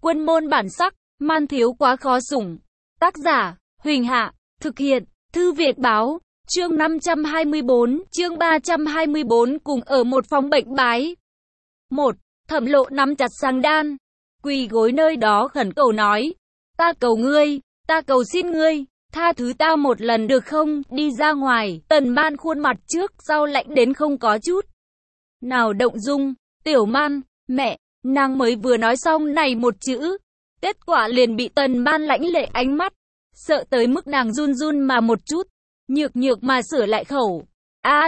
Quân môn bản sắc, man thiếu quá khó sủng. Tác giả, Huỳnh Hạ, thực hiện, Thư viện báo, chương 524, chương 324 cùng ở một phòng bệnh bái. 1. Thẩm Lộ nắm chặt sang đan, quỳ gối nơi đó khẩn cầu nói, ta cầu ngươi, ta cầu xin ngươi, tha thứ ta một lần được không, đi ra ngoài. Tần Man khuôn mặt trước sau lạnh đến không có chút nào động dung. Tiểu Man, mẹ, nàng mới vừa nói xong này một chữ, kết quả liền bị Tần Man lãnh lệ ánh mắt, sợ tới mức nàng run run mà một chút, nhược nhược mà sửa lại khẩu. A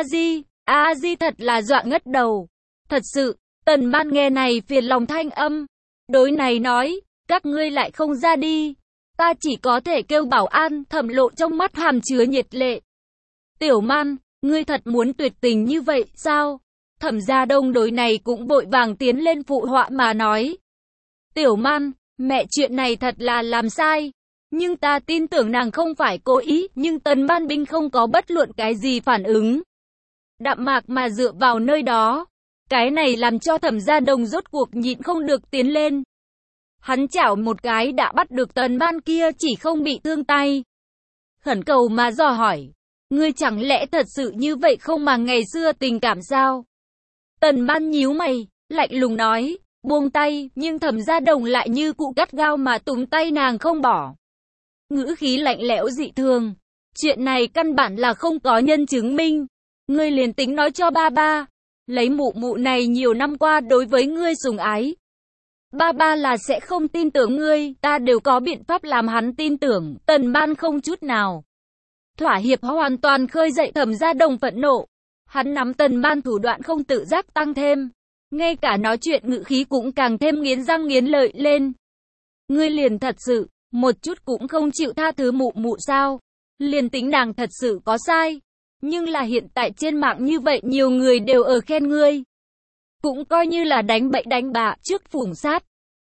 Di thật là dọa ngất đầu. Thật sự, Tần Man nghe này phiền lòng thanh âm, đối này nói, các ngươi lại không ra đi, ta chỉ có thể kêu bảo an. Thẩm Lộ trong mắt hàm chứa nhiệt lệ. Tiểu Man, ngươi thật muốn tuyệt tình như vậy sao? Thẩm Gia Đông đối này cũng vội vàng tiến lên phụ họa mà nói. Tiểu Man, mẹ chuyện này thật là làm sai, nhưng ta tin tưởng nàng không phải cố ý. Nhưng Tần Ban Binh không có bất luận cái gì phản ứng, đạm mạc mà dựa vào nơi đó. Cái này làm cho Thẩm Gia Đông rốt cuộc nhịn không được tiến lên. Hắn chảo một cái đã bắt được Tần Ban kia chỉ không bị thương tay. Khẩn cầu mà dò hỏi, ngươi chẳng lẽ thật sự như vậy không mà ngày xưa tình cảm sao? Tần Ban nhíu mày, lạnh lùng nói, buông tay, nhưng Thẩm Gia Đồng lại như cụ gắt gao mà túm tay nàng không bỏ. Ngữ khí lạnh lẽo dị thường, chuyện này căn bản là không có nhân chứng minh. Ngươi liền tính nói cho ba, lấy mụ mụ này nhiều năm qua đối với ngươi sủng ái, ba là sẽ không tin tưởng ngươi, ta đều có biện pháp làm hắn tin tưởng. Tần Ban không chút nào thỏa hiệp, hoàn toàn khơi dậy Thẩm Gia Đồng phẫn nộ. Hắn nắm Tần Ban thủ đoạn không tự giác tăng thêm, ngay cả nói chuyện ngữ khí cũng càng thêm nghiến răng nghiến lợi lên. Ngươi liền thật sự một chút cũng không chịu tha thứ mụ mụ sao? Liền tính nàng thật sự có sai, nhưng là hiện tại trên mạng như vậy nhiều người đều ở khen ngươi, cũng coi như là đánh bậy đánh bạ, trước phủng sát,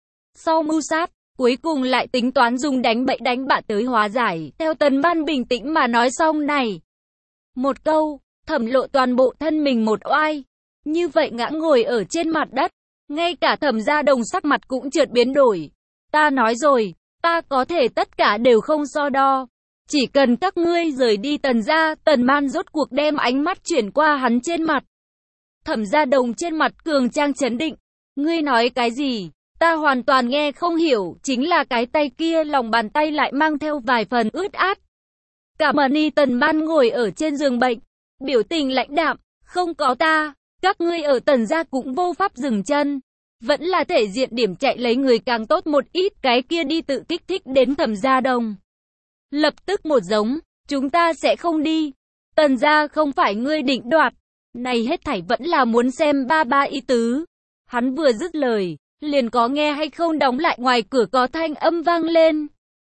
sau mưu sát, cuối cùng lại tính toán dùng đánh bậy đánh bạ tới hóa giải. Theo Tần Ban bình tĩnh mà nói xong này một câu, Thẩm Lộ toàn bộ thân mình một oai, như vậy ngã ngồi ở trên mặt đất. Ngay cả Thẩm Gia Đồng sắc mặt cũng chợt biến đổi. Ta nói rồi, ta có thể tất cả đều không so đo, chỉ cần các ngươi rời đi Tần gia. Tần Man rốt cuộc đem ánh mắt chuyển qua hắn trên mặt. Thẩm Gia Đồng trên mặt cường trang trấn định. Ngươi nói cái gì? Ta hoàn toàn nghe không hiểu. Chính là cái tay kia, lòng bàn tay lại mang theo vài phần ướt át. Cảm ơn y. Tần Man ngồi ở trên giường bệnh, biểu tình lãnh đạm. Không có ta, các ngươi ở Tần gia cũng vô pháp dừng chân. Vẫn là thể diện điểm chạy lấy người càng tốt một ít. Cái kia đi tự kích thích đến Thẩm Gia Đồng. Lập tức một giống, chúng ta sẽ không đi. Tần gia không phải ngươi định đoạt. Này hết thảy vẫn là muốn xem ba ý tứ. Hắn vừa dứt lời, liền có nghe hay không đóng lại ngoài cửa có thanh âm vang lên.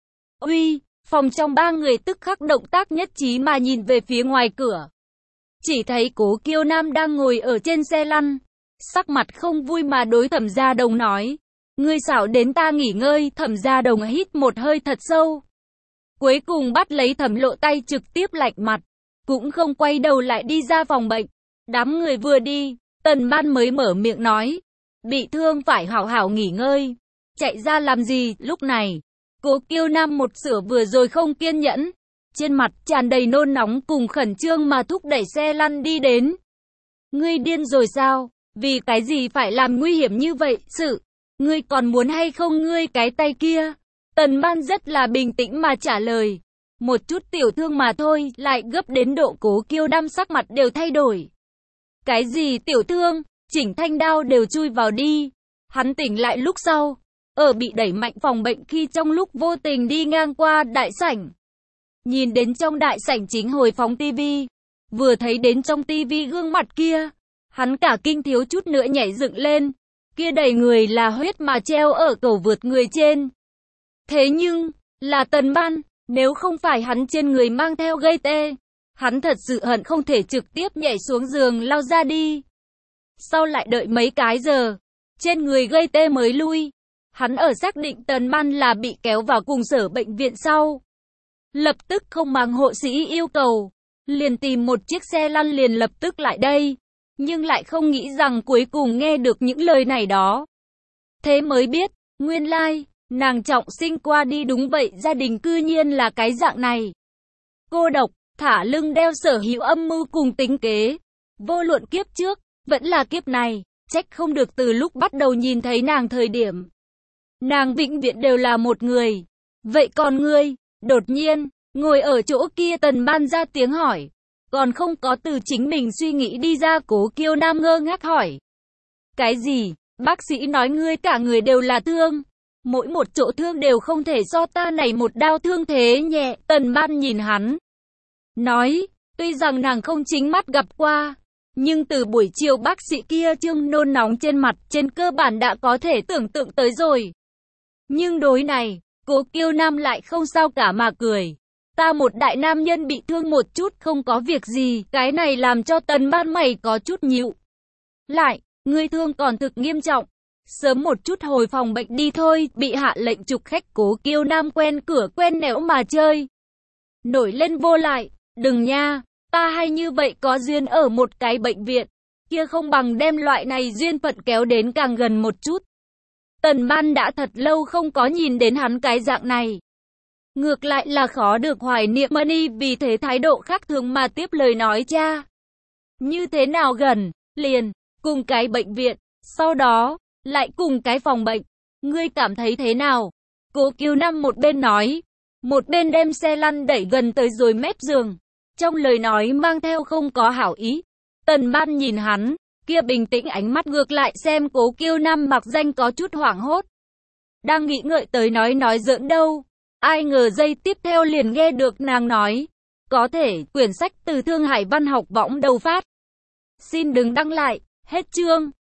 Uy, phòng trong ba người tức khắc động tác nhất trí mà nhìn về phía ngoài cửa. Chỉ thấy Cố Kiêu Nam đang ngồi ở trên xe lăn, sắc mặt không vui mà đối Thẩm Gia Đồng nói, ngươi xảo đến ta nghỉ ngơi. Thẩm Gia Đồng hít một hơi thật sâu, cuối cùng bắt lấy Thẩm Lộ tay trực tiếp lạnh mặt, cũng không quay đầu lại đi ra phòng bệnh. Đám người vừa đi, Tần Ban mới mở miệng nói, bị thương phải hảo hảo nghỉ ngơi, chạy ra làm gì. Lúc này, Cố Kiêu Nam một sửa vừa rồi không kiên nhẫn, trên mặt tràn đầy nôn nóng cùng khẩn trương mà thúc đẩy xe lăn đi đến. Ngươi điên rồi sao? Vì cái gì phải làm nguy hiểm như vậy? Sự, ngươi còn muốn hay không ngươi cái tay kia? Tần Ban rất là bình tĩnh mà trả lời, một chút tiểu thương mà thôi. Lại gấp đến độ Cố Kiêu Nam sắc mặt đều thay đổi. Cái gì tiểu thương? Chỉnh thanh đao đều chui vào đi. Hắn tỉnh lại lúc sau, ở bị đẩy mạnh phòng bệnh khi trong lúc vô tình đi ngang qua đại sảnh. Nhìn đến trong đại sảnh chính hồi phóng tivi, vừa thấy đến trong tivi gương mặt kia, hắn cả kinh thiếu chút nữa nhảy dựng lên. Kia đầy người là huyết mà treo ở cầu vượt người trên. Thế nhưng, là Tần Ban, nếu không phải hắn trên người mang theo gây tê, hắn thật sự hận không thể trực tiếp nhảy xuống giường lao ra đi. Sau lại đợi mấy cái giờ, trên người gây tê mới lui. Hắn ở xác định Tần Ban là bị kéo vào cùng sở bệnh viện sau, lập tức không màng hộ sĩ yêu cầu, liền tìm một chiếc xe lăn liền lập tức lại đây. Nhưng lại không nghĩ rằng cuối cùng nghe được những lời này đó. Thế mới biết, nguyên lai, Nàng trọng sinh qua đi, đúng vậy, gia đình cư nhiên là cái dạng này. Cô độc, thả lưng đeo sở hữu âm mưu cùng tính kế. Vô luận kiếp trước, vẫn là kiếp này, trách không được từ lúc bắt đầu nhìn thấy nàng thời điểm. Nàng vĩnh viễn đều là một người. Vậy còn ngươi? Đột nhiên, ngồi ở chỗ kia Tần Ban ra tiếng hỏi. Còn không có từ chính mình suy nghĩ đi ra, Cố Kiêu Nam ngơ ngác hỏi. Cái gì? Bác sĩ nói ngươi cả người đều là thương. Mỗi một chỗ thương đều không thể so ta này một đao thương thế nhẹ. Tần Ban nhìn hắn. Nói, tuy rằng nàng không chính mắt gặp qua. Nhưng từ buổi chiều bác sĩ kia trương nôn nóng trên mặt, trên cơ bản đã có thể tưởng tượng tới rồi. Nhưng đối này, Cố Kiêu Nam lại không sao cả mà cười. Ta một đại nam nhân bị thương một chút không có việc gì, cái này làm cho Tần Ban mày có chút nhịu. Lại, ngươi thương còn thực nghiêm trọng. Sớm một chút hồi phòng bệnh đi thôi, bị hạ lệnh trục khách. Cố Kiêu Nam quen cửa quen nẻo mà chơi. Nổi lên vô lại, đừng nha, ta hay như vậy có duyên ở một cái bệnh viện, kia không bằng đem loại này duyên phận kéo đến càng gần một chút. Tần Ban đã thật lâu không có nhìn đến hắn cái dạng này. Ngược lại là khó được hoài niệm Mani, vì thế thái độ khác thường mà tiếp lời nói cha. Như thế nào gần, liền, cùng cái bệnh viện, sau đó, lại cùng cái phòng bệnh. Ngươi cảm thấy thế nào? Cố Kiêu Nam một bên nói, một bên đem xe lăn đẩy gần tới rồi mép giường. Trong lời nói mang theo không có hảo ý. Tần Ban nhìn hắn, kia bình tĩnh ánh mắt ngược lại xem Cố Kiêu Nam mặc danh có chút hoảng hốt. Đang nghĩ ngợi tới nói giỡn đâu. Ai ngờ giây tiếp theo liền nghe được nàng nói. Có thể, quyển sách từ Thương Hải Văn Học Võng đầu phát. Xin đừng đăng lại, hết chương.